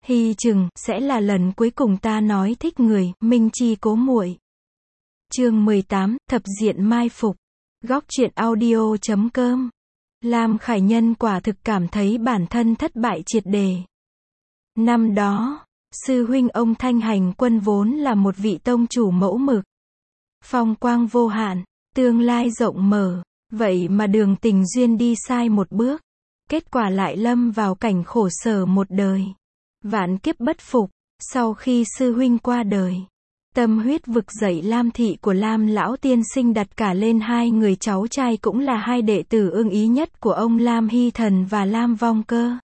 Hy chừng sẽ là lần cuối cùng ta nói thích người, Minh Chi cố muội. Chương 18, thập diện mai phục. Góc truyện audio.com. Lam Khải Nhân quả thực cảm thấy bản thân thất bại triệt đề. Năm đó, sư huynh ông Thanh Hành Quân vốn là một vị tông chủ mẫu mực. Phong quang vô hạn, tương lai rộng mở, vậy mà đường tình duyên đi sai một bước. Kết quả lại lâm vào cảnh khổ sở một đời. Vạn kiếp bất phục, sau khi sư huynh qua đời. Tâm huyết vực dậy Lam thị của Lam lão tiên sinh đặt cả lên hai người cháu trai cũng là hai đệ tử ưng ý nhất của ông Lam Hy Thần và Lam Vong Cơ.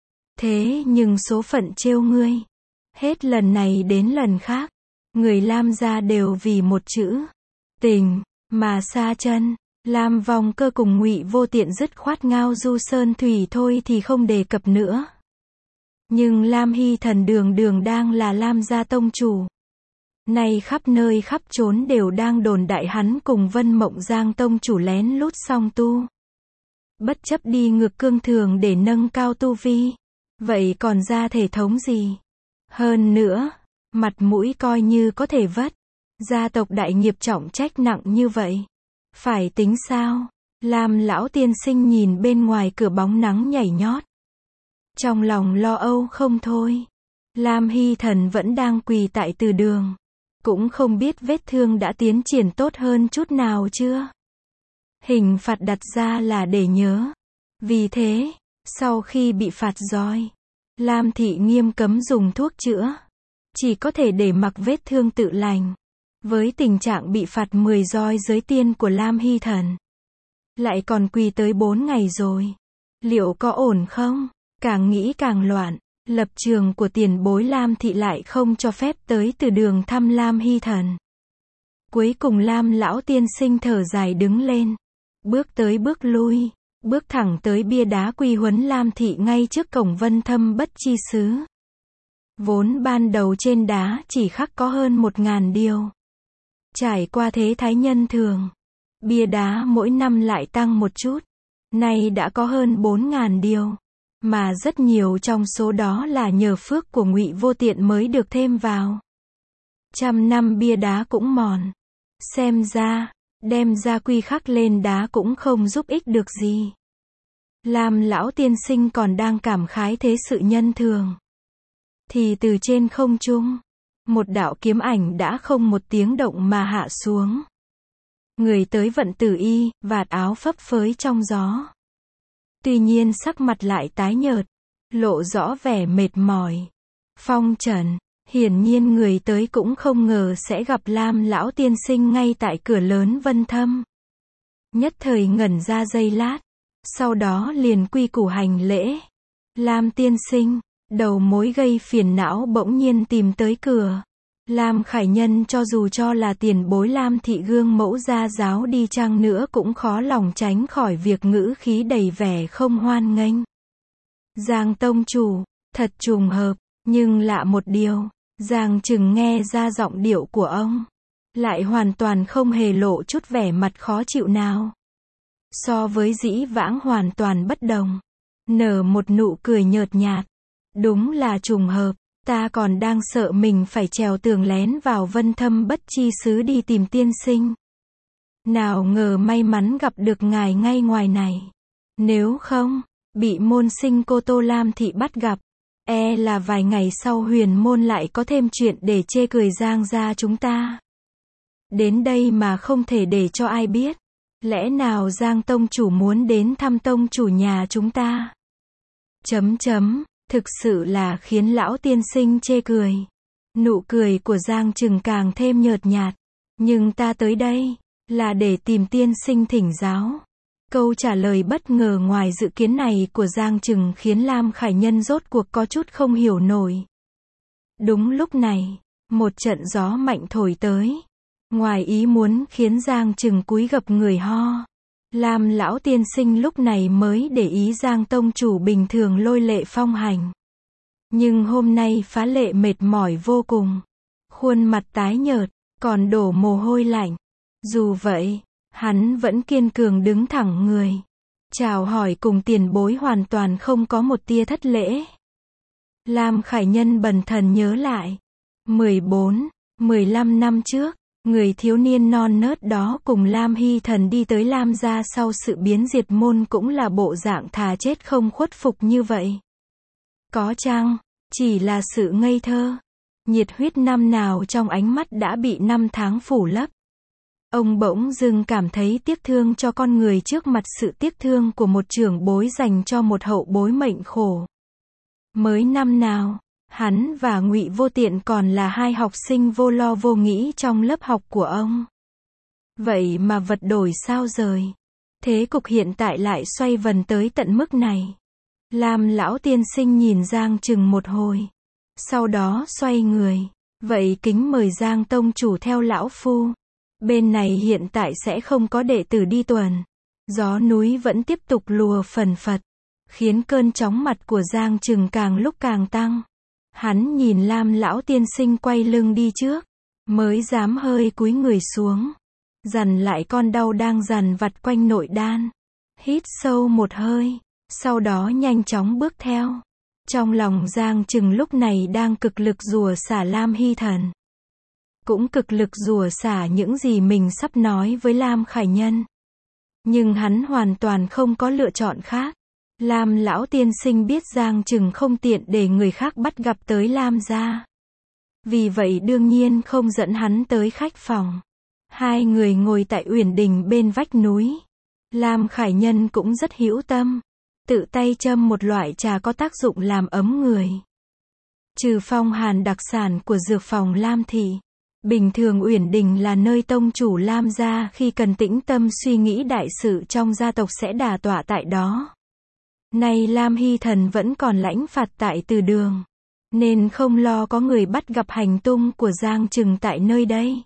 Thế nhưng số phận trêu ngươi. Hết lần này đến lần khác, người Lam gia đều vì một chữ tình mà xa chân. Lam Vong Cơ cùng Ngụy Vô Tiện dứt khoát ngao du sơn thủy thôi thì không đề cập nữa. Nhưng Lam Hy Thần đường đường đang là Lam gia tông chủ. Nay khắp nơi khắp chốn đều đang đồn đại hắn cùng Vân Mộng Giang tông chủ lén lút song tu. Bất chấp đi ngược cương thường để nâng cao tu vi. Vậy còn ra thể thống gì? Hơn nữa, mặt mũi coi như có thể vất. Gia tộc đại nghiệp trọng trách nặng như vậy. Phải tính sao? Lam lão tiên sinh nhìn bên ngoài cửa bóng nắng nhảy nhót. Trong lòng lo âu không thôi. Lam Hy Thần vẫn đang quỳ tại từ đường. Cũng không biết vết thương đã tiến triển tốt hơn chút nào chưa. Hình phạt đặt ra là để nhớ. Vì thế, sau khi bị phạt roi, Lam thị nghiêm cấm dùng thuốc chữa. Chỉ có thể để mặc vết thương tự lành. Với tình trạng bị phạt 10 roi giới tiên của Lam Hy Thần. Lại còn quỳ tới 4 ngày rồi. Liệu có ổn không? Càng nghĩ càng loạn. Lập trường của tiền bối Lam thị lại không cho phép tới từ đường thăm Lam Hy Thần. Cuối cùng Lam lão tiên sinh thở dài đứng lên. Bước tới bước lui. Bước thẳng tới bia đá quy huấn Lam thị ngay trước cổng Vân Thâm Bất Chi Xứ. Vốn ban đầu trên đá chỉ khắc có hơn 1000 điều. Trải qua thế thái nhân thường. Bia đá mỗi năm lại tăng một chút. Nay đã có hơn 4000 điều. Mà rất nhiều trong số đó là nhờ phước của Ngụy Vô Tiện mới được thêm vào. 100 năm bia đá cũng mòn. Xem ra, đem gia quy khắc lên đá cũng không giúp ích được gì. Lam lão tiên sinh còn đang cảm khái thế sự nhân thường. Thì từ trên không trung, một đạo kiếm ảnh đã không một tiếng động mà hạ xuống. Người tới vận tử y, vạt áo phấp phới trong gió. Tuy nhiên sắc mặt lại tái nhợt, lộ rõ vẻ mệt mỏi. Phong trần, hiển nhiên người tới cũng không ngờ sẽ gặp Lam lão tiên sinh ngay tại cửa lớn Vân Thâm. Nhất thời ngẩn ra giây lát, sau đó liền quy củ hành lễ. Lam tiên sinh, đầu mối gây phiền não bỗng nhiên tìm tới cửa. Lam Khải Nhân cho dù cho là tiền bối Lam thị gương mẫu gia giáo đi chăng nữa cũng khó lòng tránh khỏi việc ngữ khí đầy vẻ không hoan nghênh. Giang tông chủ, thật trùng hợp, nhưng lạ một điều, Giang chừng nghe ra giọng điệu của ông, lại hoàn toàn không hề lộ chút vẻ mặt khó chịu nào. So với dĩ vãng hoàn toàn bất đồng, nở một nụ cười nhợt nhạt. Đúng là trùng hợp. Ta còn đang sợ mình phải trèo tường lén vào Vân Thâm Bất Chi Xứ đi tìm tiên sinh. Nào ngờ may mắn gặp được ngài ngay ngoài này. Nếu không, bị môn sinh cô Tô Lam thị bắt gặp, e là vài ngày sau huyền môn lại có thêm chuyện để chê cười Giang gia chúng ta. Đến đây mà không thể để cho ai biết. Lẽ nào Giang tông chủ muốn đến thăm tông chủ nhà chúng ta? Thực sự là khiến lão tiên sinh chê cười. Nụ cười của Giang chừng càng thêm nhợt nhạt. Nhưng ta tới đây, là để tìm tiên sinh thỉnh giáo. Câu trả lời bất ngờ ngoài dự kiến này của Giang chừng khiến Lam Khải Nhân rốt cuộc có chút không hiểu nổi. Đúng lúc này, một trận gió mạnh thổi tới. Ngoài ý muốn khiến Giang chừng cúi gập người ho. Lam lão tiên sinh lúc này mới để ý Giang tông chủ bình thường lôi lệ phong hành. Nhưng hôm nay phá lệ mệt mỏi vô cùng. Khuôn mặt tái nhợt, còn đổ mồ hôi lạnh. Dù vậy, hắn vẫn kiên cường đứng thẳng người. Chào hỏi cùng tiền bối hoàn toàn không có một tia thất lễ. Lam Khải Nhân bần thần nhớ lại. 14, 15 năm trước, người thiếu niên non nớt đó cùng Lam Hy Thần đi tới Lam gia sau sự biến diệt môn cũng là bộ dạng thà chết không khuất phục như vậy. Có chăng, chỉ là sự ngây thơ. Nhiệt huyết năm nào trong ánh mắt đã bị năm tháng phủ lấp. Ông bỗng dưng cảm thấy tiếc thương cho con người trước mặt sự tiếc thương của một trưởng bối dành cho một hậu bối mệnh khổ. Mới năm nào, hắn và Ngụy Vô Tiện còn là hai học sinh vô lo vô nghĩ trong lớp học của ông. Vậy mà vật đổi sao rời. Thế cục hiện tại lại xoay vần tới tận mức này. Lam lão tiên sinh nhìn Giang chừng một hồi. Sau đó xoay người. Vậy kính mời Giang tông chủ theo lão phu. Bên này hiện tại sẽ không có đệ tử đi tuần. Gió núi vẫn tiếp tục lùa phần phật. Khiến cơn chóng mặt của Giang chừng càng lúc càng tăng. Hắn nhìn Lam lão tiên sinh quay lưng đi trước. Mới dám hơi cúi người xuống. Dằn lại con đau đang dằn vặt quanh nội đan. Hít sâu một hơi. Sau đó nhanh chóng bước theo. Trong lòng Giang chừng lúc này đang cực lực rủa xả Lam Hy Thần. Cũng cực lực rủa xả những gì mình sắp nói với Lam Khải Nhân. Nhưng hắn hoàn toàn không có lựa chọn khác. Lam lão tiên sinh biết Giang chừng không tiện để người khác bắt gặp tới Lam gia. Vì vậy đương nhiên không dẫn hắn tới khách phòng. Hai người ngồi tại uyển đình bên vách núi. Lam Khải Nhân cũng rất hữu tâm. Tự tay châm một loại trà có tác dụng làm ấm người. Trừ phong hàn đặc sản của dược phòng Lam thị. Bình thường uyển đình là nơi tông chủ Lam gia khi cần tĩnh tâm suy nghĩ đại sự trong gia tộc sẽ đả tọa tại đó. Nay Lam Hy Thần vẫn còn lãnh phạt tại từ đường. Nên không lo có người bắt gặp hành tung của Giang chừng tại nơi đây.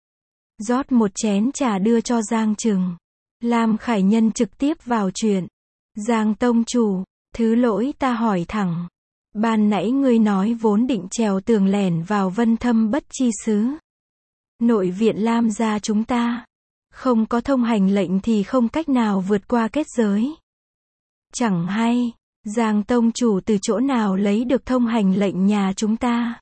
Rót một chén trà đưa cho Giang chừng. Lam Khải Nhân trực tiếp vào chuyện. Giang tông chủ, thứ lỗi ta hỏi thẳng. Ban nãy ngươi nói vốn định trèo tường lẻn vào Vân Thâm Bất Chi xứ. Nội viện Lam gia chúng ta. Không có thông hành lệnh thì không cách nào vượt qua kết giới. Chẳng hay, Giang tông chủ từ chỗ nào lấy được thông hành lệnh nhà chúng ta.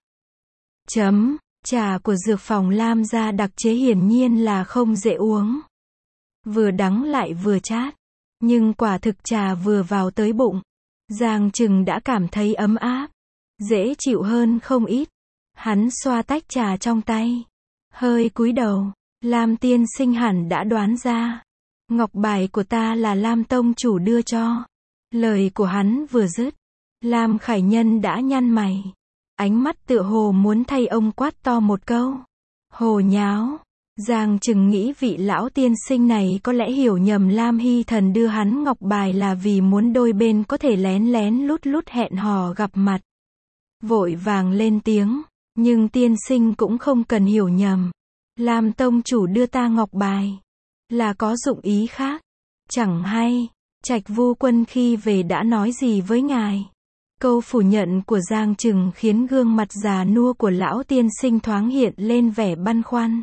Trà của dược phòng Lam gia đặc chế hiển nhiên là không dễ uống. Vừa đắng lại vừa chát. Nhưng quả thực trà vừa vào tới bụng. Giang chừng đã cảm thấy ấm áp. Dễ chịu hơn không ít. Hắn xoa tách trà trong tay. Hơi cúi đầu. Lam tiên sinh hẳn đã đoán ra. Ngọc bài của ta là Lam tông chủ đưa cho. Lời của hắn vừa dứt. Lam Khải Nhân đã nhăn mày. Ánh mắt tựa hồ muốn thay ông quát to một câu. Hồ nháo. Giang chừng nghĩ vị lão tiên sinh này có lẽ hiểu nhầm Lam Hy Thần đưa hắn ngọc bài là vì muốn đôi bên có thể lén lén lút lút hẹn hò gặp mặt. Vội vàng lên tiếng. Nhưng tiên sinh cũng không cần hiểu nhầm. Lam tông chủ đưa ta ngọc bài. Là có dụng ý khác. Chẳng hay. Trạch Vu Quân khi về đã nói gì với ngài? Câu phủ nhận của Giang chừng khiến gương mặt già nua của lão tiên sinh thoáng hiện lên vẻ băn khoăn.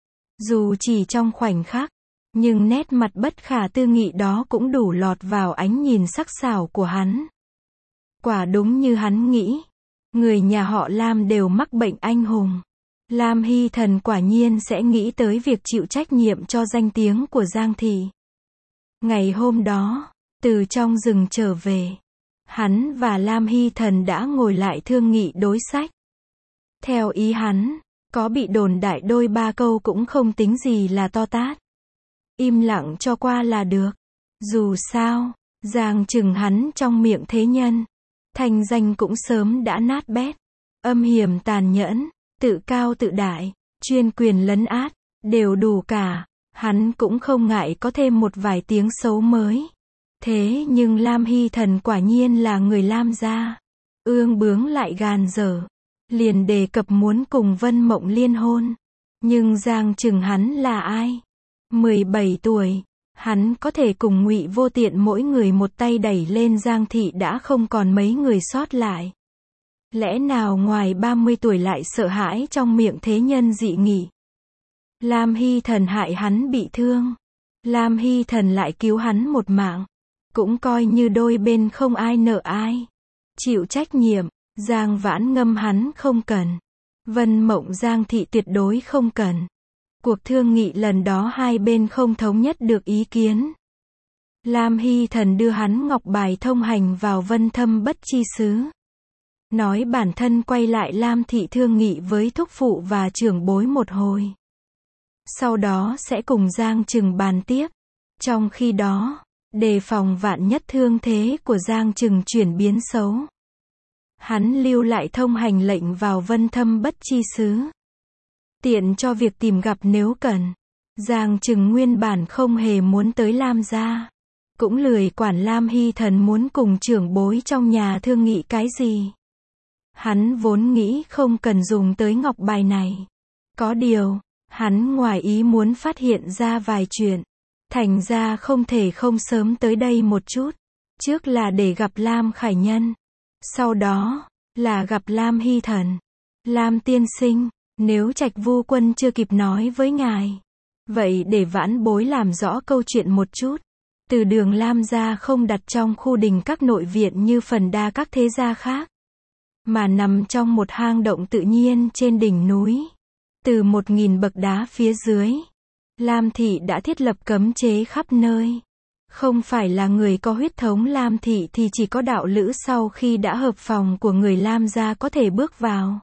Dù chỉ trong khoảnh khắc, nhưng nét mặt bất khả tư nghị đó cũng đủ lọt vào ánh nhìn sắc sảo của hắn. Quả đúng như hắn nghĩ. Người nhà họ Lam đều mắc bệnh anh hùng. Lam Hy Thần quả nhiên sẽ nghĩ tới việc chịu trách nhiệm cho danh tiếng của Giang thị. Ngày hôm đó, từ trong rừng trở về, hắn và Lam Hy Thần đã ngồi lại thương nghị đối sách. Theo ý hắn, có bị đồn đại đôi ba câu cũng không tính gì là to tát. Im lặng cho qua là được. Dù sao, Giang chừng hắn trong miệng thế nhân. Thành danh cũng sớm đã nát bét. Âm hiểm tàn nhẫn, tự cao tự đại, chuyên quyền lấn át, đều đủ cả. Hắn cũng không ngại có thêm một vài tiếng xấu mới. Thế nhưng Lam Hy Thần quả nhiên là người Lam gia. Ương bướng lại gàn dở. Liền đề cập muốn cùng Vân Mộng liên hôn. Nhưng Giang chừng hắn là ai? 17 tuổi. Hắn có thể cùng Ngụy Vô Tiện mỗi người một tay đẩy lên Giang thị đã không còn mấy người sót lại. Lẽ nào ngoài 30 tuổi lại sợ hãi trong miệng thế nhân dị nghị? Lam Hy Thần hại hắn bị thương. Lam Hy Thần lại cứu hắn một mạng. Cũng coi như đôi bên không ai nợ ai. Chịu trách nhiệm. Giang Vãn Ngâm hắn không cần. Vân Mộng Giang Thị tuyệt đối không cần. Cuộc thương nghị lần đó hai bên không thống nhất được ý kiến. Lam Hy Thần đưa hắn ngọc bài thông hành vào Vân Thâm Bất Chi Xứ. Nói bản thân quay lại Lam Thị thương nghị với thúc phụ và trưởng bối một hồi. Sau đó sẽ cùng Giang Trừng bàn tiếp. Trong khi đó, đề phòng vạn nhất thương thế của Giang Trừng chuyển biến xấu. Hắn lưu lại thông hành lệnh vào Vân Thâm Bất Chi Xứ. Tiện cho việc tìm gặp nếu cần. Giang Trừng nguyên bản không hề muốn tới Lam gia. Cũng lười quản Lam Hy Thần muốn cùng trưởng bối trong nhà thương nghị cái gì. Hắn vốn nghĩ không cần dùng tới ngọc bài này. Có điều, hắn ngoài ý muốn phát hiện ra vài chuyện. Thành ra không thể không sớm tới đây một chút. Trước là để gặp Lam Khải Nhân. Sau đó, là gặp Lam Hy Thần. Lam tiên sinh, nếu Trạch Vu Quân chưa kịp nói với ngài. Vậy để vãn bối làm rõ câu chuyện một chút. Từ đường Lam gia không đặt trong khu đình các nội viện như phần đa các thế gia khác. Mà nằm trong một hang động tự nhiên trên đỉnh núi. Từ 1000 bậc đá phía dưới. Lam Thị đã thiết lập cấm chế khắp nơi. Không phải là người có huyết thống Lam Thị thì chỉ có đạo lữ sau khi đã hợp phòng của người Lam gia có thể bước vào.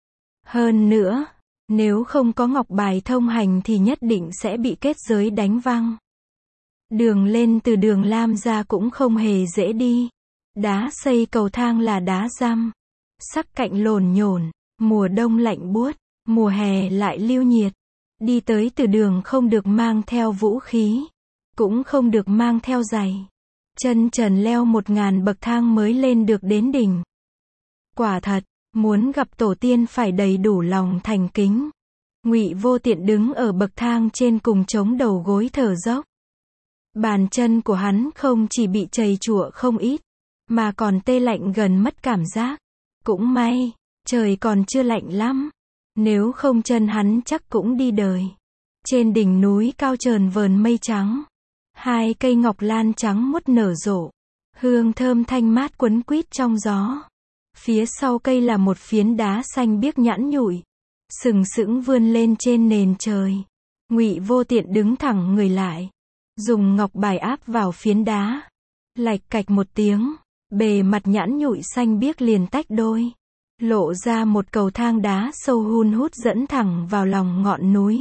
Hơn nữa, nếu không có ngọc bài thông hành thì nhất định sẽ bị kết giới đánh văng. Đường lên từ đường Lam gia cũng không hề dễ đi. Đá xây cầu thang là đá răm. Sắc cạnh lổn nhổn, mùa đông lạnh buốt, mùa hè lại lưu nhiệt. Đi tới từ đường không được mang theo vũ khí, cũng không được mang theo giày. Chân trần leo 1000 bậc thang mới lên được đến đỉnh. Quả thật, muốn gặp tổ tiên phải đầy đủ lòng thành kính. Ngụy Vô Tiện đứng ở bậc thang trên cùng chống đầu gối thở dốc. Bàn chân của hắn không chỉ bị trầy trụa không ít, mà còn tê lạnh gần mất cảm giác. Cũng may, trời còn chưa lạnh lắm. Nếu không chân hắn chắc cũng đi đời. Trên đỉnh núi cao trờn vờn mây trắng. 2 cây ngọc lan trắng muốt nở rộ. Hương thơm thanh mát quấn quýt trong gió. Phía sau cây là một phiến đá xanh biếc nhẵn nhụi. Sừng sững vươn lên trên nền trời. Ngụy Vô Tiện đứng thẳng người lại. Dùng ngọc bài áp vào phiến đá. Lạch cạch một tiếng. Bề mặt nhẵn nhụi xanh biếc liền tách đôi. Lộ ra một cầu thang đá sâu hun hút dẫn thẳng vào lòng ngọn núi.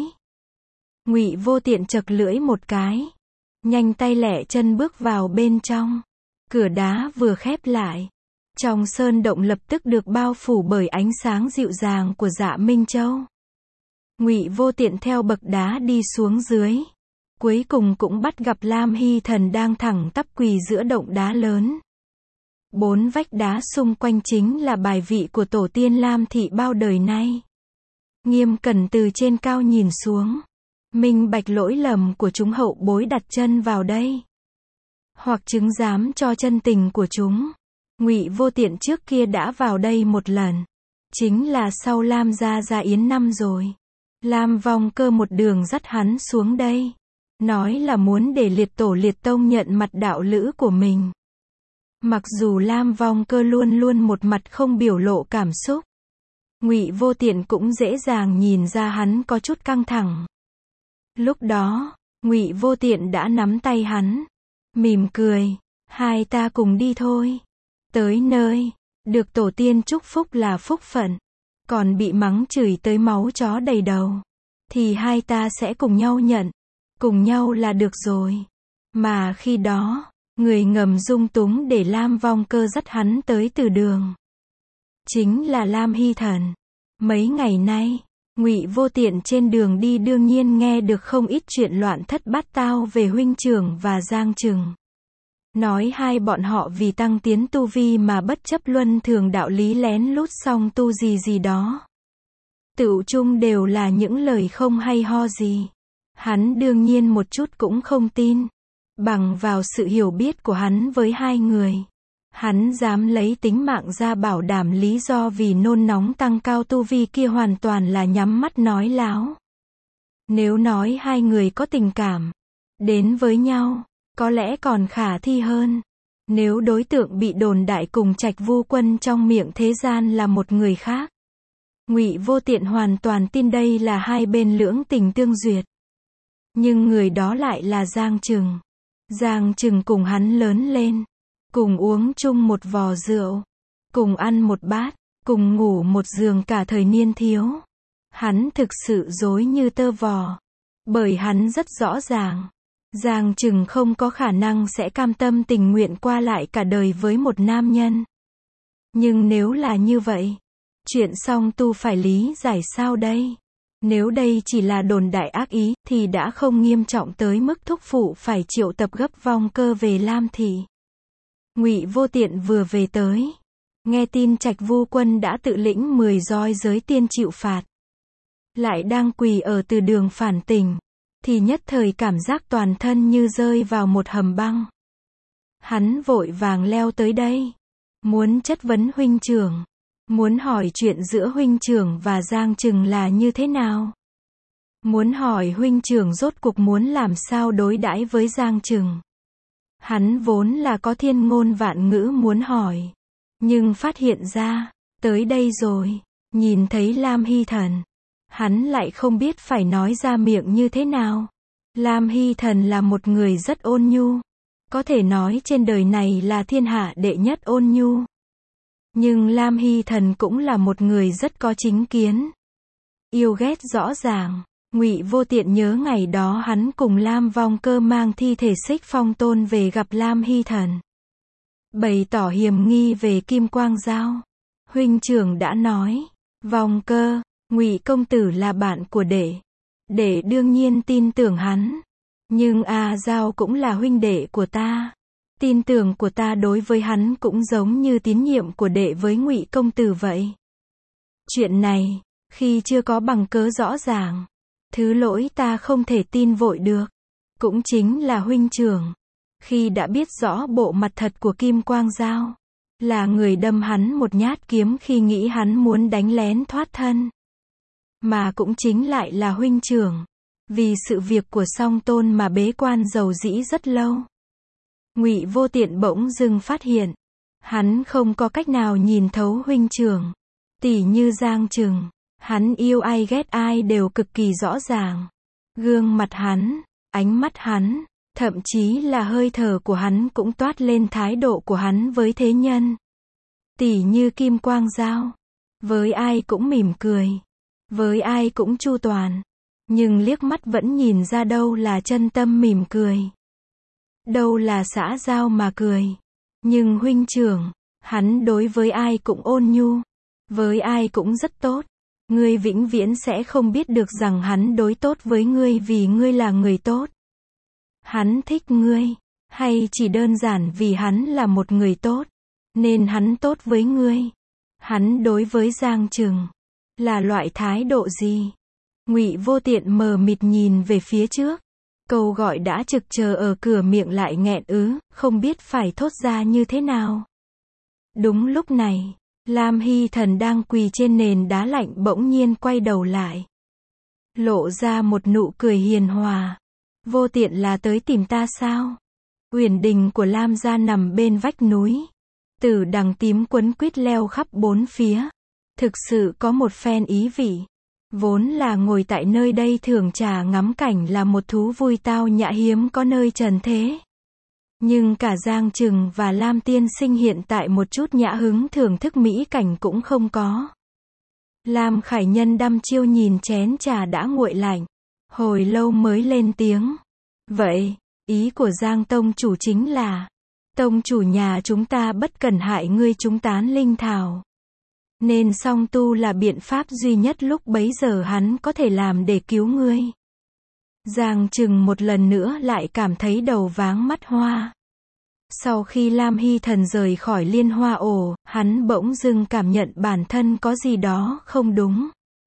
Ngụy Vô Tiện chật lưỡi một cái. Nhanh tay lẹ chân bước vào bên trong. Cửa đá vừa khép lại. Trong sơn động lập tức được bao phủ bởi ánh sáng dịu dàng của Dạ Minh Châu. Ngụy Vô Tiện theo bậc đá đi xuống dưới. Cuối cùng cũng bắt gặp Lam Hy Thần đang thẳng tắp quỳ giữa động đá lớn. 4 vách đá xung quanh chính là bài vị của tổ tiên Lam Thị bao đời nay. Nghiêm cẩn từ trên cao nhìn xuống. Minh bạch lỗi lầm của chúng hậu bối đặt chân vào đây. Hoặc chứng giám cho chân tình của chúng. Ngụy Vô Tiện trước kia đã vào đây một lần. Chính là sau Lam gia ra yến năm rồi. Lam Vong Cơ một đường dắt hắn xuống đây. Nói là muốn để liệt tổ liệt tông nhận mặt đạo lữ của mình. Mặc dù Lam Vong Cơ luôn luôn một mặt không biểu lộ cảm xúc. Ngụy Vô Tiện cũng dễ dàng nhìn ra hắn có chút căng thẳng. Lúc đó, Ngụy Vô Tiện đã nắm tay hắn. Mỉm cười. Hai ta cùng đi thôi. Tới nơi, được tổ tiên chúc phúc là phúc phận. Còn bị mắng chửi tới máu chó đầy đầu. Thì hai ta sẽ cùng nhau nhận. Cùng nhau là được rồi. Mà khi đó, người ngầm dung túng để Lam Vong Cơ dắt hắn tới từ đường. Chính là Lam Hy Thần. Mấy ngày nay, Ngụy Vô Tiện trên đường đi đương nhiên nghe được không ít chuyện loạn thất bát tao về huynh trưởng và Giang Trừng. Nói hai bọn họ vì tăng tiến tu vi mà bất chấp luân thường đạo lý lén lút xong tu gì đó. Tựu chung đều là những lời không hay ho gì. Hắn đương nhiên một chút cũng không tin. Bằng vào sự hiểu biết của hắn với hai người. Hắn dám lấy tính mạng ra bảo đảm lý do vì nôn nóng tăng cao tu vi kia hoàn toàn là nhắm mắt nói láo. Nếu nói hai người có tình cảm đến với nhau, có lẽ còn khả thi hơn. Nếu đối tượng bị đồn đại cùng Trạch Vu Quân trong miệng thế gian là một người khác, Ngụy Vô Tiện hoàn toàn tin đây là hai bên lưỡng tình tương duyệt. Nhưng người đó lại là Giang Trừng. Giang Trừng cùng hắn lớn lên, cùng uống chung một vò rượu, cùng ăn một bát, cùng ngủ một giường cả thời niên thiếu. Hắn thực sự dối như tơ vò. Bởi hắn rất rõ ràng, Giang Trừng không có khả năng sẽ cam tâm tình nguyện qua lại cả đời với một nam nhân. Nhưng nếu là như vậy, chuyện Song Tu phải lý giải sao đây? Nếu đây chỉ là đồn đại ác ý, thì đã không nghiêm trọng tới mức thúc phụ phải triệu tập gấp Vong Cơ về Lam Thị. Ngụy Vô Tiện vừa về tới, nghe tin Trạch Vu Quân đã tự lĩnh 10 roi giới tiên chịu phạt, lại đang quỳ ở từ đường phản tỉnh, thì nhất thời cảm giác toàn thân như rơi vào một hầm băng. Hắn vội vàng leo tới đây, muốn chất vấn huynh trưởng, muốn hỏi chuyện giữa huynh trưởng và Giang Trừng là như thế nào. Muốn hỏi huynh trưởng rốt cuộc muốn làm sao đối đãi với Giang Trừng. Hắn vốn là có thiên ngôn vạn ngữ muốn hỏi, nhưng phát hiện ra, tới đây rồi, nhìn thấy Lam Hy Thần, hắn lại không biết phải nói ra miệng như thế nào. Lam Hy Thần là một người rất ôn nhu, có thể nói trên đời này là thiên hạ đệ nhất ôn nhu. Nhưng Lam Hy Thần cũng là một người rất có chính kiến, yêu ghét rõ ràng. Ngụy Vô Tiện nhớ ngày đó hắn cùng Lam Vong Cơ mang thi thể Xích Phong Tôn về gặp Lam Hy Thần, bày tỏ hiềm nghi về Kim Quang Giao. Huynh trưởng đã nói, Vong Cơ, Ngụy công tử là bạn của đệ đương nhiên tin tưởng hắn. Nhưng Giao cũng là huynh đệ của ta. Tin tưởng của ta đối với hắn cũng giống như tín nhiệm của đệ với Ngụy công tử vậy. Chuyện này, khi chưa có bằng cớ rõ ràng, thứ lỗi ta không thể tin vội được. Cũng chính là huynh trưởng, khi đã biết rõ bộ mặt thật của Kim Quang Giao, là người đâm hắn một nhát kiếm khi nghĩ hắn muốn đánh lén thoát thân. Mà cũng chính lại là huynh trưởng, vì sự việc của Song Tôn mà bế quan dầu dĩ rất lâu. Ngụy Vô Tiện bỗng dưng phát hiện, hắn không có cách nào nhìn thấu huynh trưởng. Tỉ như Giang Trừng, hắn yêu ai ghét ai đều cực kỳ rõ ràng. Gương mặt hắn, ánh mắt hắn, thậm chí là hơi thở của hắn cũng toát lên thái độ của hắn với thế nhân. Tỉ như Kim Quang Giao, với ai cũng mỉm cười, với ai cũng chu toàn, nhưng liếc mắt vẫn nhìn ra đâu là chân tâm mỉm cười, đâu là xã giao mà cười. Nhưng huynh trưởng, hắn đối với ai cũng ôn nhu, với ai cũng rất tốt. Ngươi vĩnh viễn sẽ không biết được rằng hắn đối tốt với ngươi vì ngươi là người tốt. Hắn thích ngươi, hay chỉ đơn giản vì hắn là một người tốt, nên hắn tốt với ngươi. Hắn đối với Giang Trừng, là loại thái độ gì? Ngụy Vô Tiện mờ mịt nhìn về phía trước. Câu gọi đã trực chờ ở cửa miệng lại nghẹn không biết phải thốt ra như thế nào. Đúng lúc này, Lam Hy Thần đang quỳ trên nền đá lạnh bỗng nhiên quay đầu lại, lộ ra một nụ cười hiền hòa. Vô Tiện là tới tìm ta sao? Uyển đình của Lam gia nằm bên vách núi, tử đằng tím quấn quýt leo khắp bốn phía, thực sự có một phen ý vị. Vốn là ngồi tại nơi đây thưởng trà ngắm cảnh là một thú vui tao nhã hiếm có nơi trần thế. Nhưng cả Giang Trừng và Lam tiên sinh hiện tại một chút nhã hứng thưởng thức mỹ cảnh cũng không có. Lam Khải Nhân đăm chiêu nhìn chén trà đã nguội lạnh, hồi lâu mới lên tiếng. Vậy, ý của Giang tông chủ chính là, tông chủ nhà chúng ta bất cần hại ngươi chúng tán linh thảo, nên Song Tu là biện pháp duy nhất lúc bấy giờ hắn có thể làm để cứu ngươi. Giang Trừng một lần nữa lại cảm thấy đầu váng mắt hoa. Sau khi Lam Hy Thần rời khỏi Liên Hoa ổ, hắn bỗng dưng cảm nhận bản thân có gì đó không đúng.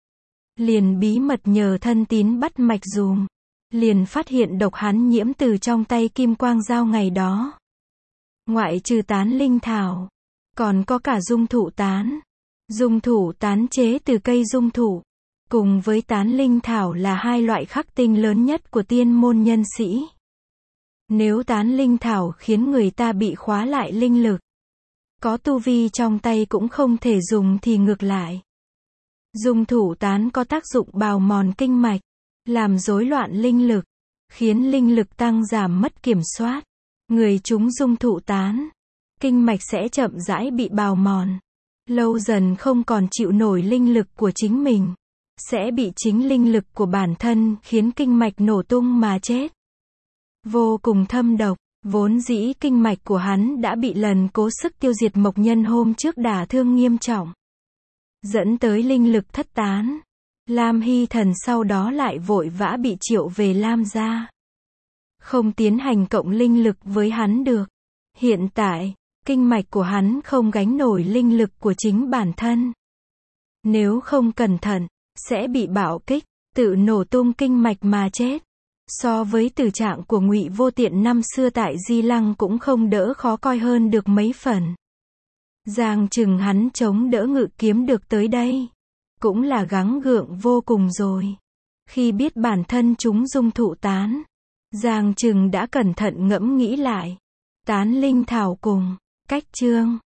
Liền bí mật nhờ thân tín bắt mạch dùm. Liền phát hiện độc hắn nhiễm từ trong tay Kim Quang Giao ngày đó. Ngoại trừ tán linh thảo, còn có cả dung thụ tán. Dung thụ tán chế từ cây dung thụ, cùng với tán linh thảo là hai loại khắc tinh lớn nhất của tiên môn nhân sĩ. Nếu tán linh thảo khiến người ta bị khóa lại linh lực, có tu vi trong tay cũng không thể dùng thì ngược lại. Dùng thủ tán có tác dụng bào mòn kinh mạch, làm rối loạn linh lực, khiến linh lực tăng giảm mất kiểm soát. Người chúng dung thụ tán, kinh mạch sẽ chậm rãi bị bào mòn. Lâu dần không còn chịu nổi linh lực của chính mình, sẽ bị chính linh lực của bản thân khiến kinh mạch nổ tung mà chết. Vô cùng thâm độc, vốn dĩ kinh mạch của hắn đã bị lần cố sức tiêu diệt Mộc Nhân hôm trước đả thương nghiêm trọng, dẫn tới linh lực thất tán. Lam Hy Thần sau đó lại vội vã bị triệu về Lam gia. Không tiến hành cộng linh lực với hắn được. Hiện tại, kinh mạch của hắn không gánh nổi linh lực của chính bản thân. Nếu không cẩn thận, sẽ bị bạo kích, tự nổ tung kinh mạch mà chết. So với tử trạng của Ngụy Vô Tiện năm xưa tại Di Lăng cũng không đỡ khó coi hơn được mấy phần. Giang chừng hắn chống đỡ ngự kiếm được tới đây, cũng là gắng gượng vô cùng rồi. Khi biết bản thân chúng dung thụ tán, Giang chừng đã cẩn thận ngẫm nghĩ lại. Tán linh thảo cùng cách chương